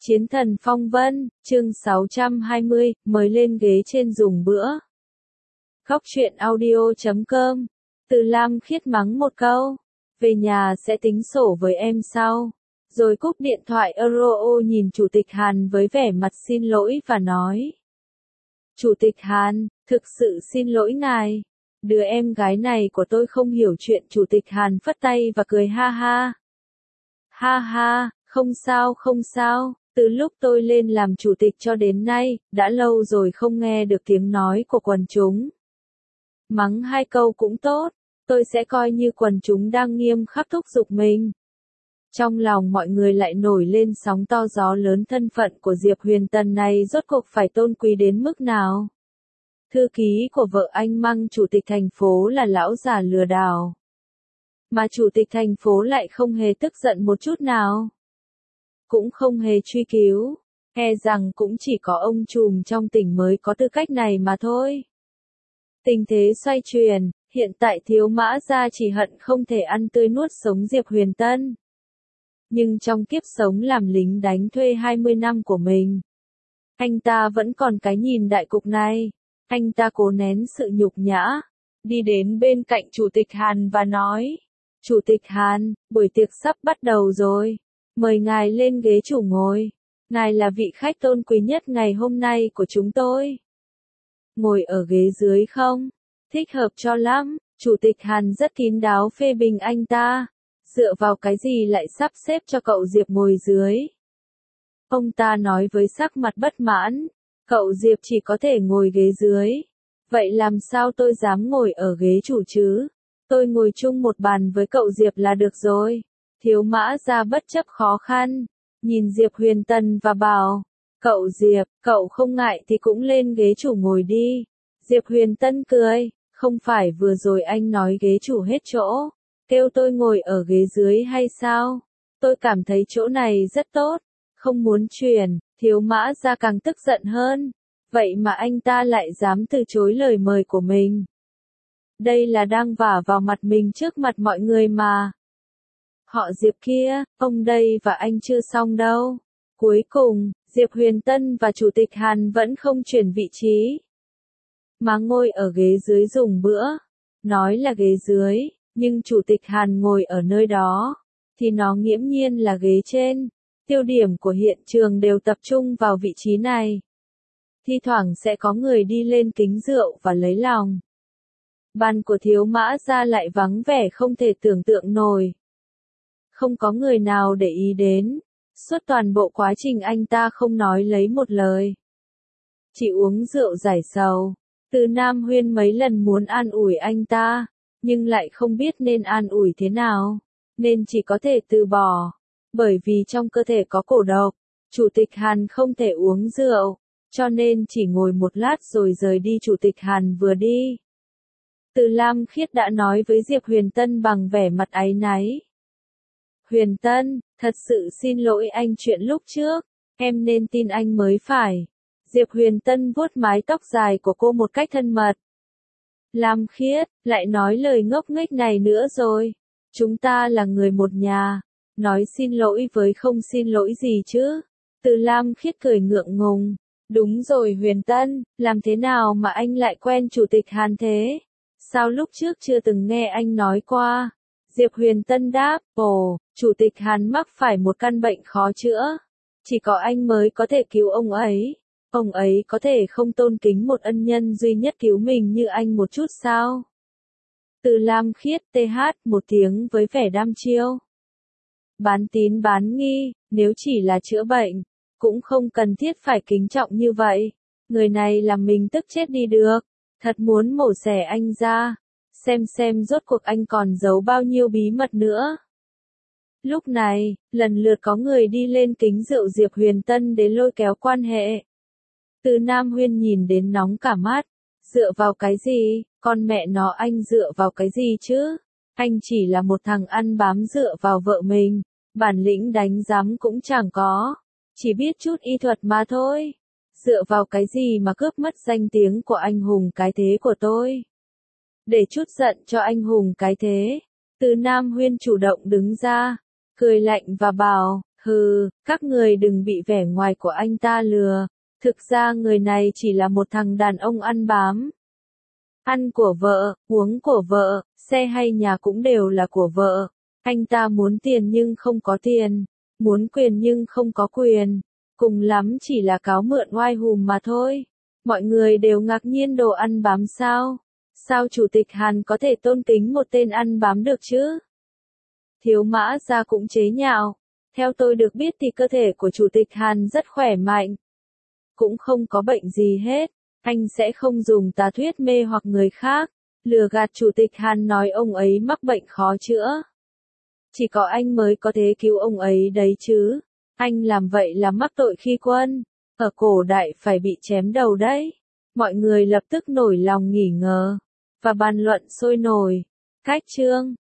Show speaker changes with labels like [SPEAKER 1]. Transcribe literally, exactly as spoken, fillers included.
[SPEAKER 1] Chiến thần phong vân, chương sáu trăm hai mươi, mới lên ghế trên dùng bữa. Khóc chuyện audio chấm com. Từ Lam Khiết mắng một câu. Về nhà sẽ tính sổ với em sau. Rồi cúp điện thoại. Euro nhìn Chủ tịch Hàn với vẻ mặt xin lỗi và nói. Chủ tịch Hàn, thực sự xin lỗi ngài. Đứa em gái này của tôi không hiểu chuyện. Chủ tịch Hàn phất tay và cười ha ha. Ha ha, không sao không sao. Từ lúc tôi lên làm chủ tịch cho đến nay, đã lâu rồi không nghe được tiếng nói của quần chúng. Mắng hai câu cũng tốt, tôi sẽ coi như quần chúng đang nghiêm khắc thúc giục mình. Trong lòng mọi người lại nổi lên sóng to gió lớn, thân phận của Diệp Huyền Tân này rốt cuộc phải tôn quý đến mức nào. Thư ký của vợ anh Măng chủ tịch thành phố là lão già lừa đảo. Mà chủ tịch thành phố lại không hề tức giận một chút nào. Cũng không hề truy cứu, e rằng cũng chỉ có ông trùm trong tỉnh mới có tư cách này mà thôi. Tình thế xoay chuyển, hiện tại Thiếu Mã Gia chỉ hận không thể ăn tươi nuốt sống Diệp Huyền Tân. Nhưng trong kiếp sống làm lính đánh thuê hai mươi năm của mình, anh ta vẫn còn cái nhìn đại cục này. Anh ta cố nén sự nhục nhã, đi đến bên cạnh Chủ tịch Hàn và nói, Chủ tịch Hàn, buổi tiệc sắp bắt đầu rồi. Mời ngài lên ghế chủ ngồi. Ngài là vị khách tôn quý nhất ngày hôm nay của chúng tôi. Ngồi ở ghế dưới không? Thích hợp cho lắm. Chủ tịch Hàn rất kín đáo phê bình anh ta. Dựa vào cái gì lại sắp xếp cho cậu Diệp ngồi dưới? Ông ta nói với sắc mặt bất mãn. Cậu Diệp chỉ có thể ngồi ghế dưới. Vậy làm sao tôi dám ngồi ở ghế chủ chứ? Tôi ngồi chung một bàn với cậu Diệp là được rồi. Thiếu Mã Gia bất chấp khó khăn, nhìn Diệp Huyền Tân và bảo, cậu Diệp, cậu không ngại thì cũng lên ghế chủ ngồi đi. Diệp Huyền Tân cười, không phải vừa rồi anh nói ghế chủ hết chỗ, kêu tôi ngồi ở ghế dưới hay sao? Tôi cảm thấy chỗ này rất tốt, không muốn chuyển. Thiếu Mã Gia càng tức giận hơn, vậy mà anh ta lại dám từ chối lời mời của mình. Đây là đang vả vào mặt mình trước mặt mọi người mà. Họ Diệp kia, ông đây và anh chưa xong đâu. Cuối cùng, Diệp Huyền Tân và Chủ tịch Hàn vẫn không chuyển vị trí. Mà ngồi ở ghế dưới dùng bữa. Nói là ghế dưới, nhưng Chủ tịch Hàn ngồi ở nơi đó, thì nó nghiễm nhiên là ghế trên. Tiêu điểm của hiện trường đều tập trung vào vị trí này. Thi thoảng sẽ có người đi lên kính rượu và lấy lòng. Bàn của Thiếu Mã Gia lại vắng vẻ không thể tưởng tượng nổi. Không có người nào để ý đến. Suốt toàn bộ quá trình anh ta không nói lấy một lời. Chỉ uống rượu giải sầu. Từ Nam Huyên mấy lần muốn an ủi anh ta, nhưng lại không biết nên an ủi thế nào, nên chỉ có thể từ bỏ. Bởi vì trong cơ thể có cổ độc, Chủ tịch Hàn không thể uống rượu, cho nên chỉ ngồi một lát rồi rời đi. Chủ tịch Hàn vừa đi, Từ Lam Khiết đã nói với Diệp Huyền Tân bằng vẻ mặt áy náy. Huyền Tân, thật sự xin lỗi anh chuyện lúc trước, em nên tin anh mới phải. Diệp Huyền Tân vuốt mái tóc dài của cô một cách thân mật. Lam Khiết, lại nói lời ngốc nghếch này nữa rồi. Chúng ta là người một nhà, nói xin lỗi với không xin lỗi gì chứ. Từ Lam Khiết cười ngượng ngùng. Đúng rồi Huyền Tân, làm thế nào mà anh lại quen Chủ tịch Hàn thế? Sao lúc trước chưa từng nghe anh nói qua? Diệp Huyền Tân đáp, ồ, Chủ tịch Hàn mắc phải một căn bệnh khó chữa. Chỉ có anh mới có thể cứu ông ấy. Ông ấy có thể không tôn kính một ân nhân duy nhất cứu mình như anh một chút sao? Từ Lam Khiết tê hát một tiếng với vẻ đăm chiêu. Bán tín bán nghi, nếu chỉ là chữa bệnh, cũng không cần thiết phải kính trọng như vậy. Người này làm mình tức chết đi được. Thật muốn mổ xẻ anh ra. Xem xem rốt cuộc anh còn giấu bao nhiêu bí mật nữa. Lúc này, lần lượt có người đi lên kính rượu Diệp Huyền Tân đến lôi kéo quan hệ. Từ Nam Huyên nhìn đến nóng cả mắt. Dựa vào cái gì? Con mẹ nó, anh dựa vào cái gì chứ? Anh chỉ là một thằng ăn bám dựa vào vợ mình. Bản lĩnh đánh giám cũng chẳng có. Chỉ biết chút y thuật mà thôi. Dựa vào cái gì mà cướp mất danh tiếng của anh hùng cái thế của tôi? Để chút giận cho anh hùng cái thế, Từ Nam Huyên chủ động đứng ra, cười lạnh và bảo, Hừ, các người đừng bị vẻ ngoài của anh ta lừa. Thực ra người này chỉ là một thằng đàn ông ăn bám. Ăn của vợ, uống của vợ, xe hay nhà cũng đều là của vợ. Anh ta muốn tiền nhưng không có tiền, muốn quyền nhưng không có quyền. Cùng lắm chỉ là cáo mượn oai hùm mà thôi. Mọi người đều ngạc nhiên đồ ăn bám sao? Sao Chủ tịch Hàn có thể tôn kính một tên ăn bám được chứ? Thiếu Mã Gia cũng chế nhạo. Theo tôi được biết thì cơ thể của Chủ tịch Hàn rất khỏe mạnh. Cũng không có bệnh gì hết. Anh sẽ không dùng tà thuyết mê hoặc người khác. Lừa gạt Chủ tịch Hàn nói ông ấy mắc bệnh khó chữa. Chỉ có anh mới có thể cứu ông ấy đấy chứ. Anh làm vậy là mắc tội khi quân. Ở cổ đại phải bị chém đầu đấy. Mọi người lập tức nổi lòng nghi ngờ. Và bàn luận sôi nổi. Cách chương